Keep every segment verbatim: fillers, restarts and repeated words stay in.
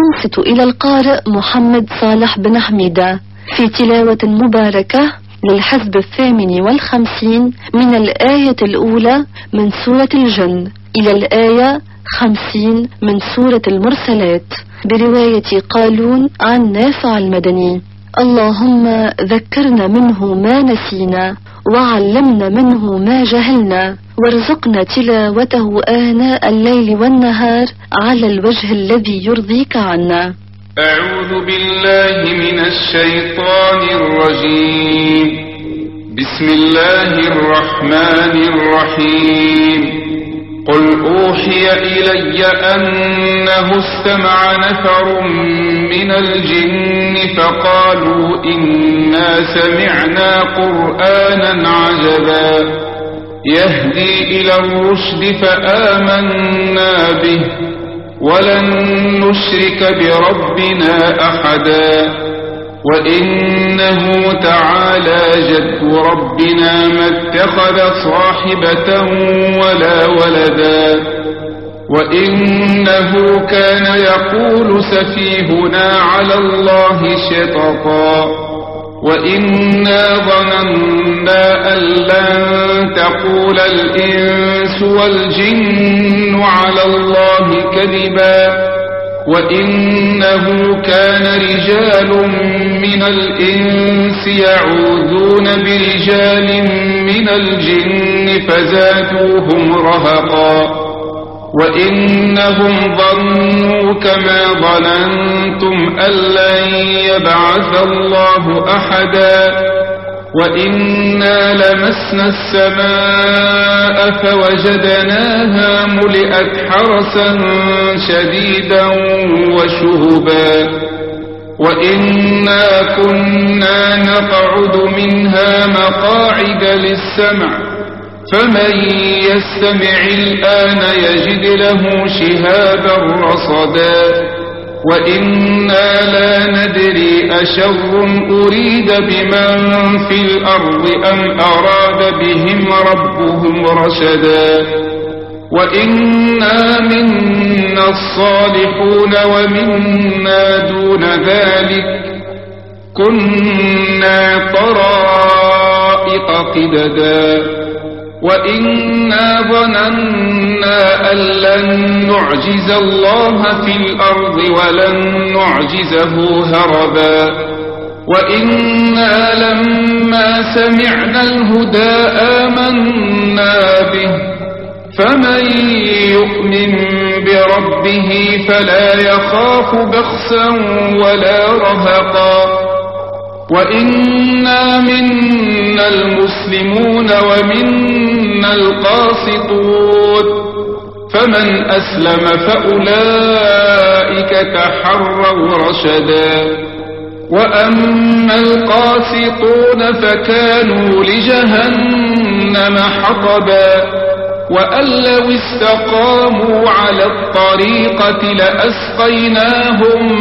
أنصت إلى القارئ محمد صالح بن حميدة في تلاوة مباركة للحزب الثامن والخمسين من الآية الأولى من سورة الجن إلى الآية خمسين من سورة المرسلات برواية قالون عن نافع المدني. اللهم ذكرنا منه ما نسينا وعلمنا منه ما جهلنا وارزقنا تلاوته آناء الليل والنهار على الوجه الذي يرضيك عنا. أعوذ بالله من الشيطان الرجيم. بسم الله الرحمن الرحيم. قل أوحي إلي أنه استمع نفر من الجن فقالوا إنا سمعنا قرآنا عجبا يهدي إلى الرشد فآمنا به ولن نشرك بربنا أحدا وإنه تعالى جد ربنا ما اتخذ صاحبة ولا ولدا وإنه كان يقول سفيهنا على الله شططا وإنا ظننا أن لن تقول الإنس والجن على الله كذبا وإنه كان رجال من الإنس يعوذون برجال من الجن فزادوهم رهقا وإنهم ظنوا كما ظننتم أن لن يبعث الله أحدا وإنا لمسنا السماء فوجدناها ملئت حرسا شديدا وشهبا وإنا كنا نقعد منها مقاعد للسمع فمن يستمع الآن يجد له شهابا رصدا وإنا لا ندري أشر أريد بمن في الأرض أم أراد بهم ربهم رشدا وإنا منا الصالحون ومنا دون ذلك كنا طرائق قددا وإنا ظننا أن لن نعجز الله في الأرض ولن نعجزه هربا وإنا لما سمعنا الهدى آمنا به فمن يؤمن بربه فلا يخاف بخسا ولا رهقا وإنا منا المسلمون ومنا القاسطون فمن أسلم فأولئك تحروا رشدا وأما القاسطون فكانوا لجهنم حطبا وأن لو استقاموا على الطريقة لأسقيناهم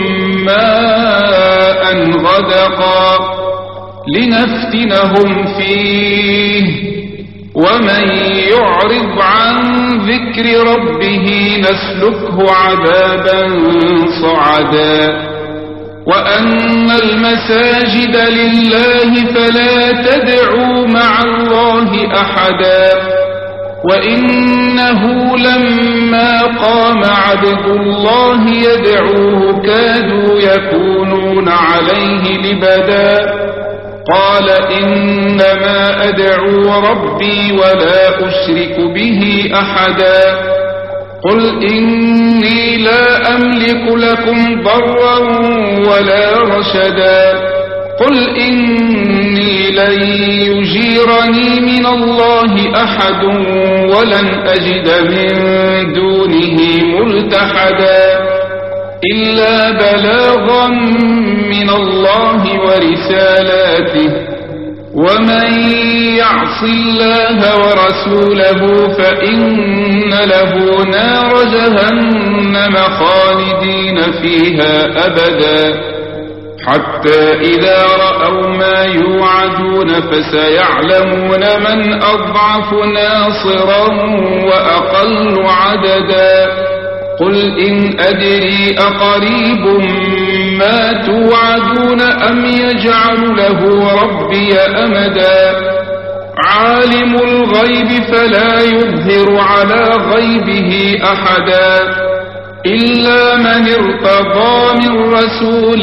ماء غدقا لنفتنهم فيه ومن يعرض عن ذكر ربه نسلكه عذابا صعدا وأن المساجد لله فلا تدعوا مع الله أحدا وإنه لما قام عبد الله يدعوه كادوا يكونون عليه لبدا قال إنما أدعو ربي ولا أشرك به أحدا قل إني لا أملك لكم ضرا ولا رشدا قل إني لن يجيرني من الله أحد ولن أجد من دونه ملتحدا إلا بلاغا من الله ورسالاته ومن يعص الله ورسوله فإن له نار جهنم خالدين فيها أبدا حتى إذا رأوا ما يوعدون فسيعلمون من أضعف ناصرا وأقل عددا قل إن أدري أقريب ما توعدون أم يجعل له ربي أمدا عالم الغيب فلا يظهر على غيبه أحدا إلا من ارتضى من رسول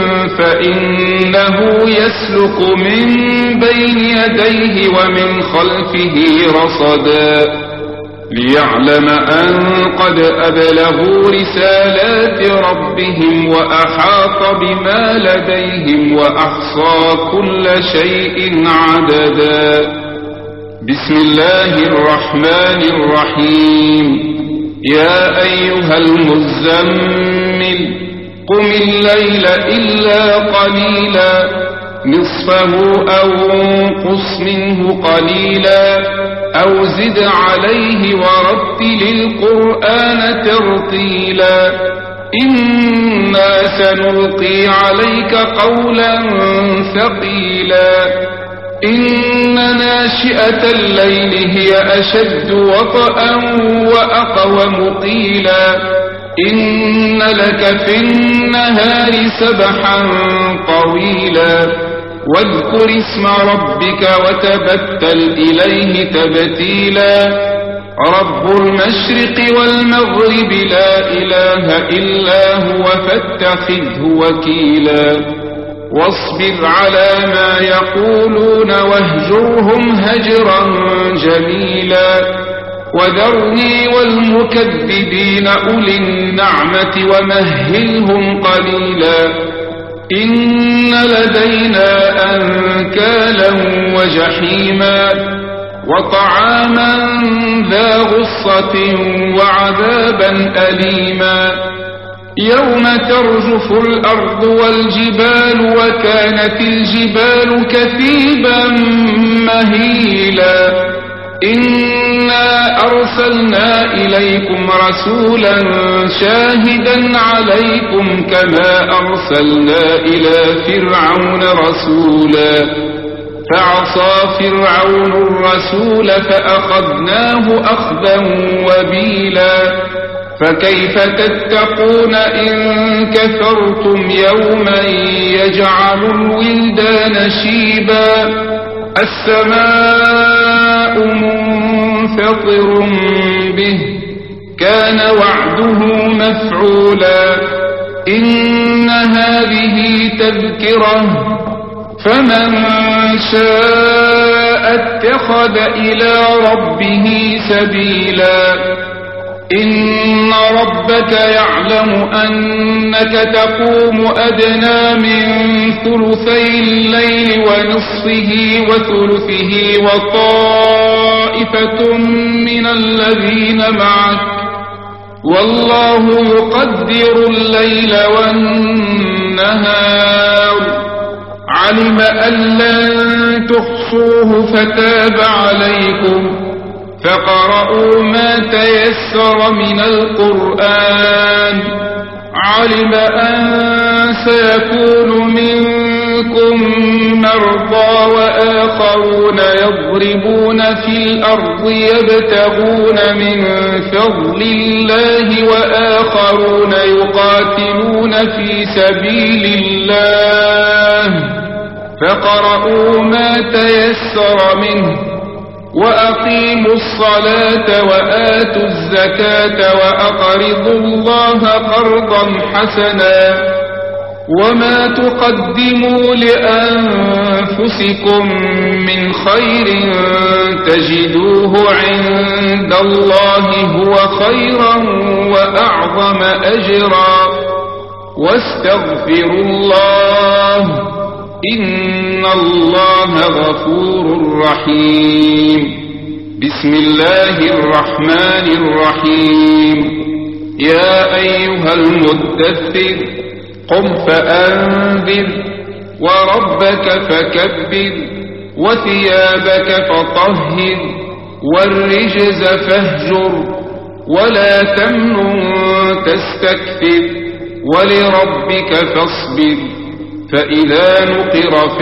فإنه يسلك من بين يديه ومن خلفه رصدا ليعلم أن قد أبلغوا رسالات ربهم وأحاط بما لديهم وأحصى كل شيء عددا. بسم الله الرحمن الرحيم. يا أيها المزمل قم الليل إلا قليلا نصفه أو انقص منه قليلا أو زد عليه ورتل القرآن ترتيلا إنا سنلقي عليك قولا ثقيلا إن ناشئة الليل هي أشد وطئا وأقوم قيلا إن لك في النهار سبحا طويلا واذكر اسم ربك وتبتل إليه تبتيلا رب المشرق والمغرب لا إله إلا هو فاتخذه وكيلا واصبر على ما يقولون واهجرهم هجرا جميلا وذرني والمكذبين أولي النعمة ومهلهم قليلا إن لدينا أنكالا وجحيما وطعاما ذا غصة وعذابا أليما يوم ترجف الأرض والجبال وكانت الجبال كثيبا مهيلا إنا أرسلنا إليكم رسولا شاهدا عليكم كما أرسلنا إلى فرعون رسولا فعصى فرعون الرسول فأخذناه أخذا وبيلا فكيف تتقون إن كفرتم يوما يجعل الولدان شيبا السماء منفطر به كان وعده مفعولا إن هذه تذكرة فمن شاء اتخذ إلى ربه سبيلا إن ربك يعلم أنك تقوم أدنى من ثلثي الليل ونصفه وثلثه وطائفة من الذين معك والله يقدر الليل والنهار علم أن لن تحصوه فتاب عليكم فقرأوا ما تيسر من القرآن علم أن سيكون منكم مرضى وآخرون يضربون في الأرض يبتغون من فضل الله وآخرون يقاتلون في سبيل الله فقرأوا ما تيسر منه وأقيموا الصلاة وآتوا الزكاة وأقرضوا الله قرضا حسنا وما تقدموا لأنفسكم من خير تجدوه عند الله هو خيرا وأعظم أجرا واستغفروا الله إن الله غفور رحيم. بسم الله الرحمن الرحيم. يا أيها المدثر قم فأنذر وربك فكبر وثيابك فطهر والرجز فاهجر ولا تمنن تستكثر ولربك فاصبر فإذا نقر في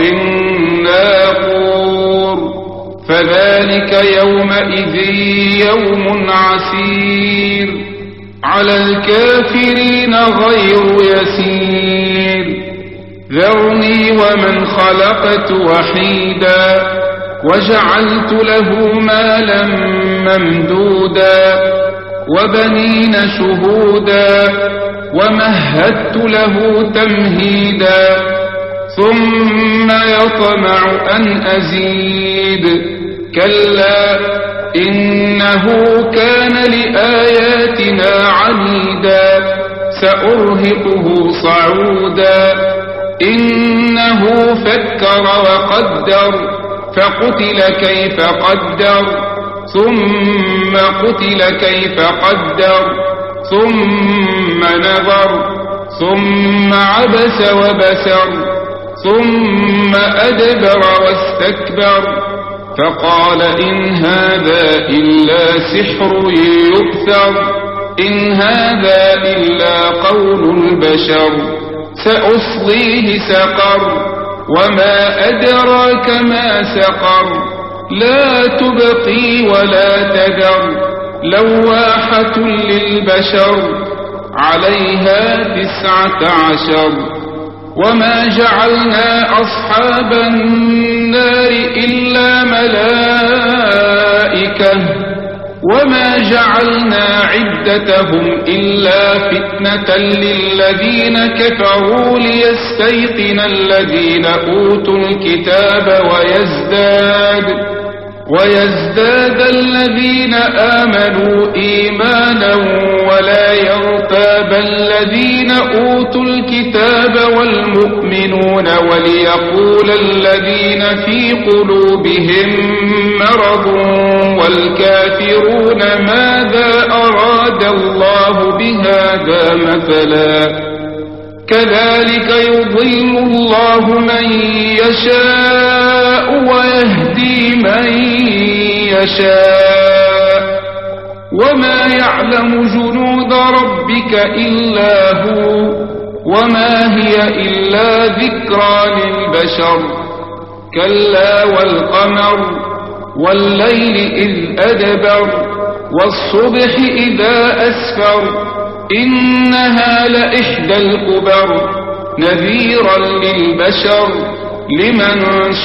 الناقور فذلك يومئذ يوم عسير على الكافرين غير يسير ذرني ومن خلقت وحيدا وجعلت له مالا ممدودا وبنين شهودا ومهدت له تمهيدا ثم يطمع أن أزيد كلا إنه كان لآياتنا عنيدا سأرهقه صعودا إنه فكر وقدر فقتل كيف قدر ثم قتل كيف قدر ثم نظر ثم عبس وبسر ثم أدبر واستكبر فقال إن هذا إلا سحر يؤثر إن هذا إلا قول البشر سأصليه سقر وما أدراك ما سقر لا تبقي ولا تذر لواحة للبشر عليها تسعة عشر وما جعلنا أصحاب النار إلا ملائكة وما جعلنا عدتهم إلا فتنة للذين كفروا ليستيقن الذين أوتوا الكتاب ويزداد ويزداد الذين آمنوا إيمانا ولا يرتاب الذين أوتوا الكتاب والمؤمنون وليقول الذين في قلوبهم مرض والكافرون ماذا أراد الله بهذا مثلا كذلك يضل الله من يشاء ويهدي من يشاء وما يعلم جنود ربك إلا هو وما هي إلا ذكرى للبشر كلا والقمر والليل إذ أدبر والصبح إذا أسفر إنها لإحدى الكبر نذيرا للبشر لمن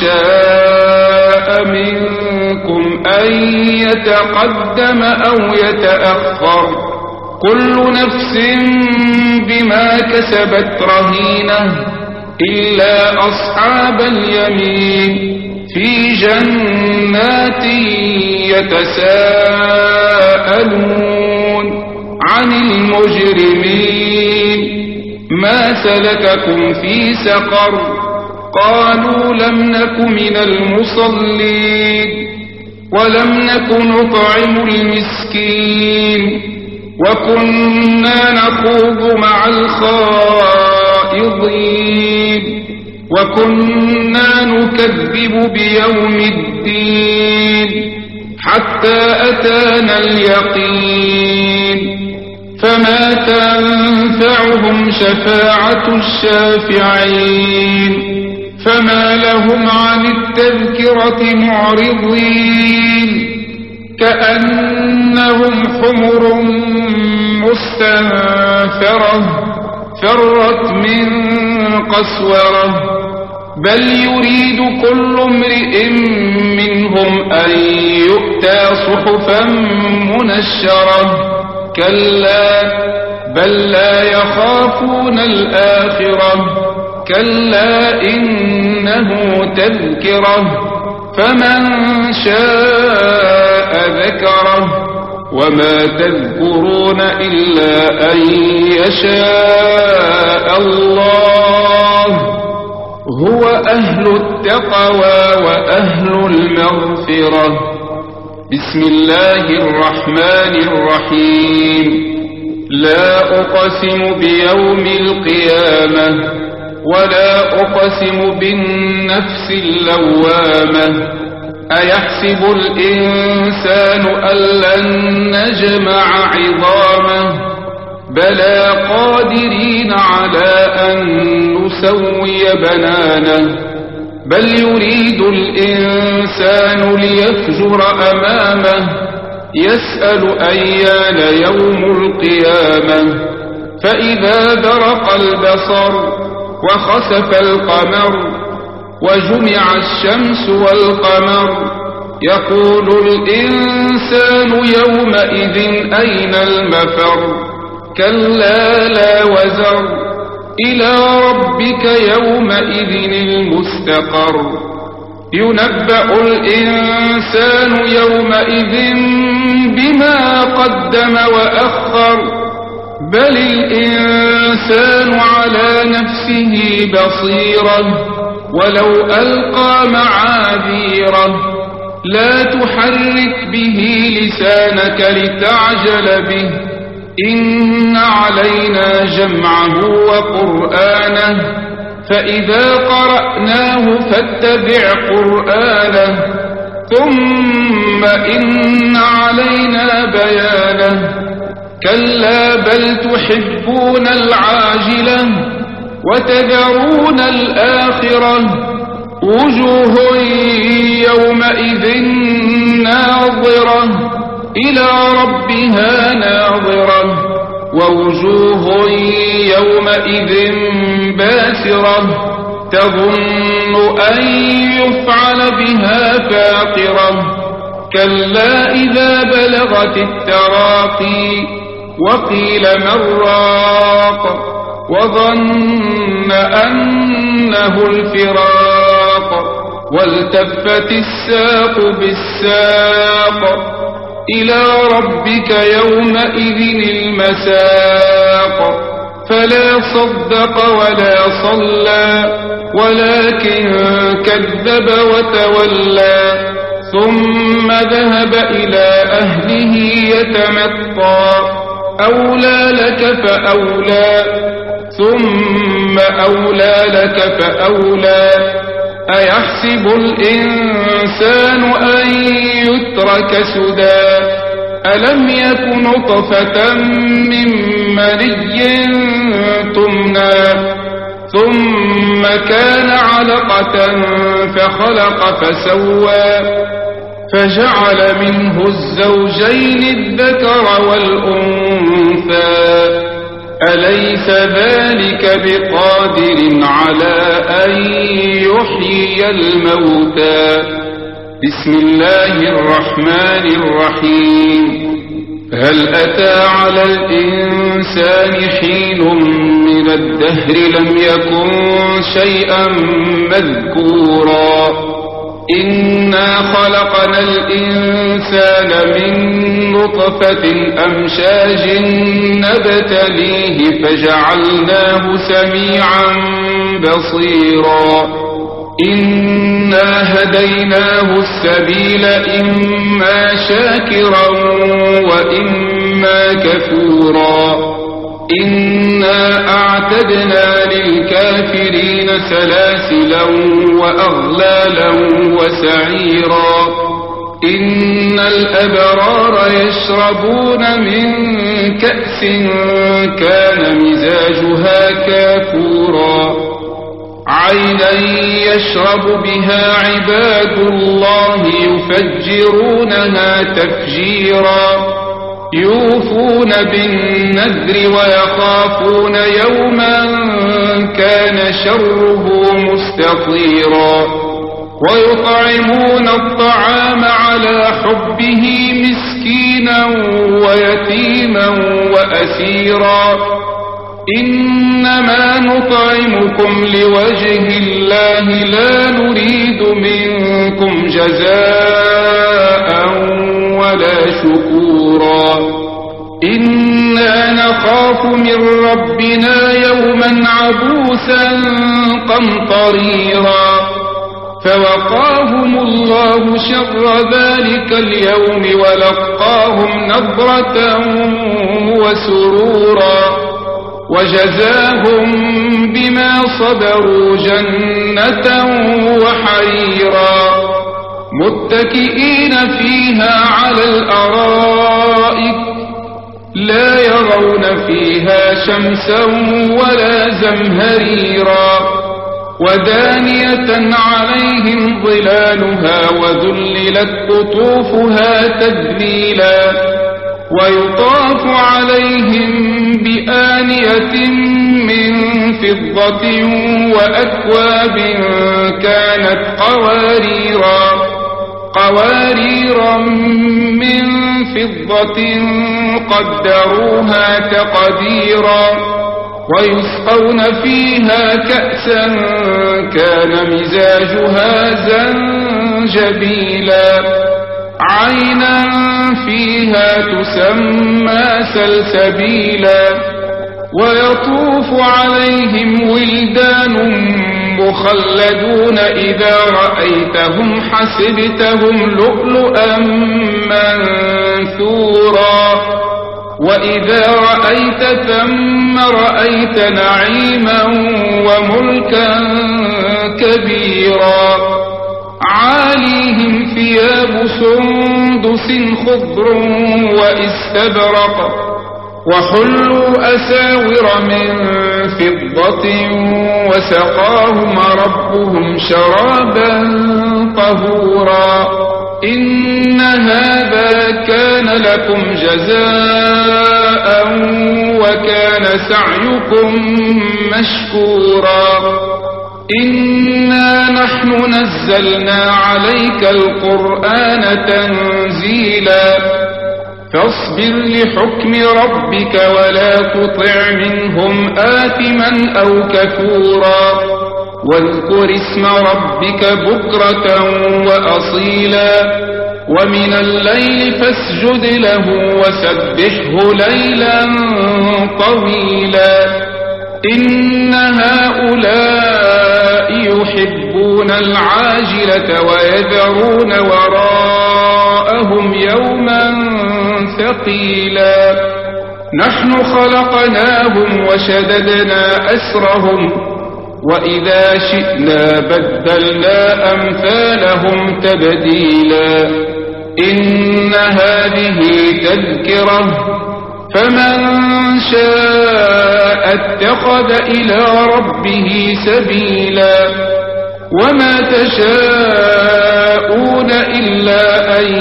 شاء منكم أن يتقدم أو يتأخر كل نفس بما كسبت رهينة إلا أصحاب اليمين في جنات يتساءلون عن المجرمين ما سلككم في سقر قالوا لم نك من المصلين ولم نك نطعم المسكين وكنا نخوض مع الخائضين وكنا نكذب بيوم الدين حتى أتانا اليقين فما تنفعهم شفاعة الشافعين فما لهم عن التذكرة معرضين كأنهم حمر مستنفرة فرت من قسورة بل يريد كل امرئ منهم أن يؤتى صحفا منشرة كلا بل لا يخافون الآخرة كلا إنه تذكرة فمن شاء ذكره وما تذكرون إلا أن يشاء الله هو أهل التقوى وأهل المغفرة بسم الله الرحمن الرحيم لا أقسم بيوم القيامة ولا أقسم بالنفس اللوامة أيحسب الإنسان أن لن نجمع عظامه بلى قادرين على أن نسوي بنانه بل يريد الإنسان ليفجر أمامه يسأل أيان يوم القيامة فإذا برق البصر وخسف القمر وجمع الشمس والقمر يقول الإنسان يومئذ أين المفر كلا لا وزر إلى ربك يومئذ المستقر ينبأ الإنسان يومئذ بما قدم وأخر بل الإنسان على نفسه بصيرة ولو ألقى معاذيره لا تحرك به لسانك لتعجل به إن علينا جمعه وقرآنه فإذا قرأناه فاتبع قرآنه ثم إن علينا بيانه كلا بل تحبون العاجلة وتذرون الآخرة وجوه يومئذ ناظرة إلى ربها ناظرة ووجوه يومئذ باسرة تظن أن يفعل بها فاقرة كلا إذا بلغت التراقي وقيل من راق وظن أنه الفراق والتفت الساق بالساق إلى ربك يومئذ المساق فلا صدق ولا صلى ولكن كذب وتولى ثم ذهب إلى أهله يتمطى أولى لك فأولى ثم أولى لك فأولى أيحسب الإنسان أن يترك سدى ألم يك نطفة من مني تمنى ثم كان علقة فخلق فسوى فجعل منه الزوجين الذكر والأنثى أليس ذلك بقادر على أن يحيي الموتى بسم الله الرحمن الرحيم هل أتى على الإنسان حين من الدهر لم يكن شيئا مذكورا إنا خلقنا الإنسان من نطفة أمشاج نبتليه فجعلناه سميعا بصيرا إنا هديناه السبيل إما شاكرا وإما كفورا إنا أعتدنا للكافرين سلاسلا وأغلالا وسعيرا إن الأبرار يشربون من كأس كان مزاجها كافورا عينا يشرب بها عباد الله يفجرونها تفجيرا يوفون بالنذر ويخافون يوما كان شره مستطيرا ويطعمون الطعام على حبه مسكينا ويتيما وأسيرا إنما نطعمكم لوجه الله لا نريد منكم جزاء ولا شكورا إنا نخاف من ربنا يوما عبوسا قمطريرا فوقاهم الله شر ذلك اليوم ولقاهم نضرة وسرورا وجزاهم بما صبروا جنة وحريرا متكئين فيها على الأرائك لا يرون فيها شمسا ولا زمهريرا ودانية عليهم ظلالها وذللت قطوفها تذليلا ويطاف عليهم بآنية من فضة وأكواب كانت قواريرا قواريرا من فضة قدروها تقديرا ويسقون فيها كأسا كان مزاجها زنجبيلا عينا فيها تسمى سلسبيلا ويطوف عليهم ولدان مخلدون إذا رأيتهم حسبتهم لؤلؤا منثورا وإذا رأيت ثم رأيت نعيما وملكا كبيرا عاليهم ثياب سندس خضر واستبرق وحلوا أساور من فضة وسقاهم ربهم شرابا طهورا إن هذا كان لكم جزاء وكان سعيكم مشكورا إنا نحن نزلنا عليك القرآن تنزيلا فاصبر لحكم ربك ولا تطع منهم آثما أو كفورا واذكر اسم ربك بكرة وأصيلا ومن الليل فاسجد له وسبحه ليلا طويلا إن هؤلاء يحبون العاجلة ويذرون وراءهم يوما ثقيلا نحن خلقناهم وشددنا أسرهم وإذا شئنا بدلنا أمثالهم تبديلا إن هذه تذكرة فمن شاء اتخذ إلى ربه سبيلا وما تشاءون إلا أن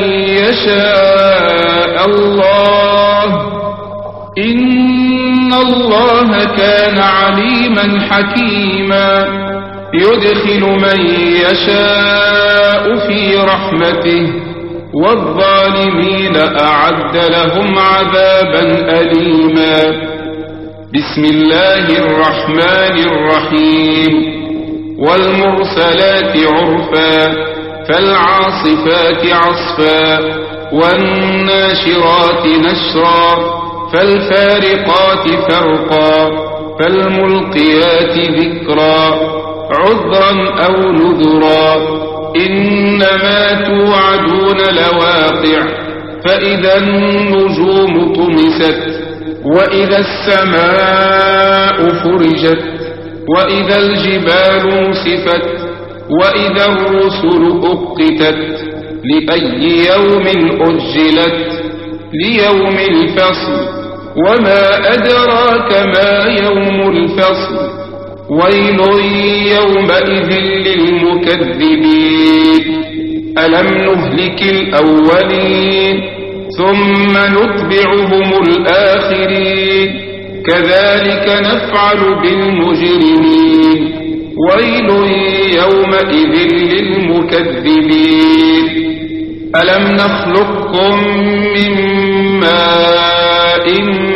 يشاء الله إن الله كان عليما حكيما يدخل من يشاء في رحمته والظالمين أعد لهم عذابا أليما بسم الله الرحمن الرحيم والمرسلات عرفا فالعاصفات عصفا والناشرات نشرا فالفارقات فرقا فالملقيات ذكرا عذرا أو نذرا إنما توعدون لواقع فإذا النجوم طمست وإذا السماء فرجت وإذا الجبال نسفت وإذا الرسل أقتت لأي يوم أجلت ليوم الفصل وما أدراك ما يوم الفصل ويل يومئذ للمكذبين ألم نهلك الأولين ثم نتبعهم الآخرين كذلك نفعل بالمجرمين ويل يومئذ للمكذبين ألم نخلقكم من ماء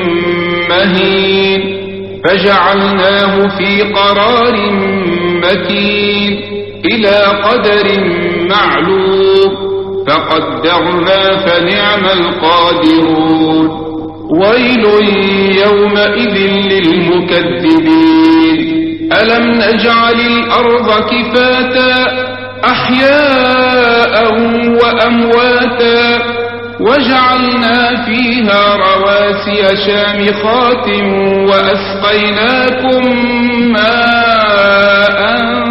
مهين فجعلناه في قرار مكين إلى قدر معلوم فقدرنا فنعم القادرون ويل يومئذ للمكذبين ألم نجعل الأرض كفاتا أحياء وأمواتا وجعلنا فيها رواسي شامخات وأسقيناكم ماء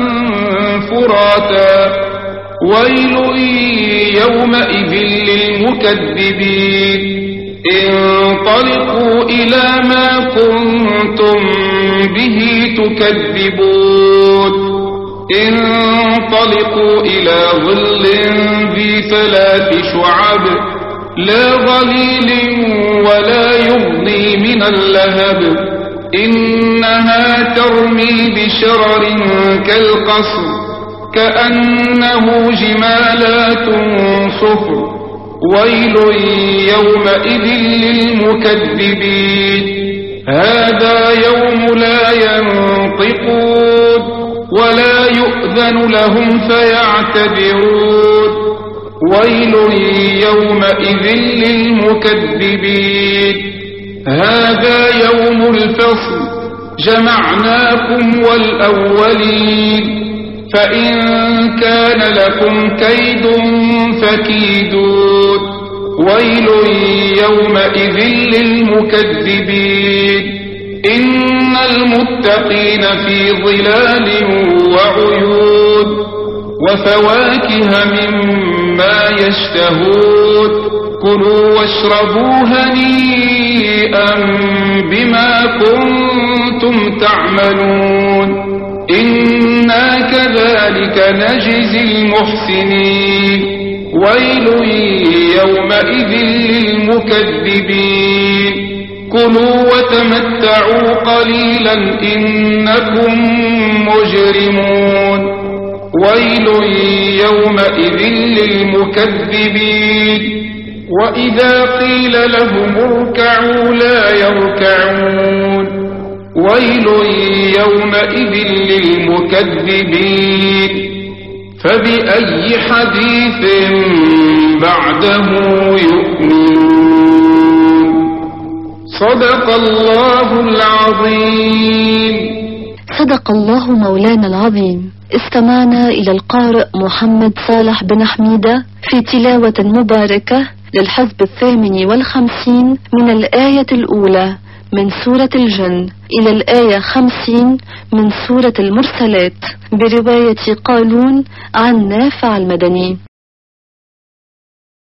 فراتا ويل يومئذ للمكذبين انطلقوا إلى ما كنتم به تكذبون انطلقوا إلى ظل ذي ثلاث شعب لا ظليل ولا يغني من اللهب إنها ترمي بشرر كالقصر كأنه جمالات صفر ويل يومئذ للمكذبين هذا يوم لا ينطقون ولا يؤذن لهم فيعتذرون ويل يومئذ للمكذبين هذا يوم الفصل جمعناكم والأولين فإن كان لكم كيد فكيدون ويل يومئذ للمكذبين إن المتقين في ظلال وعيون وفواكه مما يشتهون كلوا واشربوا هنيئا بما كنتم تعملون إنا كذلك نجزي المحسنين ويل يومئذ للمكذبين كلوا وتمتعوا قليلا إنكم مجرمون ويل يومئذ للمكذبين وإذا قيل لهم اركعوا لا يركعون ويل يومئذ للمكذبين فبأي حديث بعده يؤمنون صدق الله العظيم. صدق الله مولانا العظيم. استمعنا إلى القارئ محمد صالح بن حميدة في تلاوة مباركة للحزب الثامن والخمسين من الآية الأولى من سورة الجن إلى الآية خمسين من سورة المرسلات برواية قالون عن نافع المدني.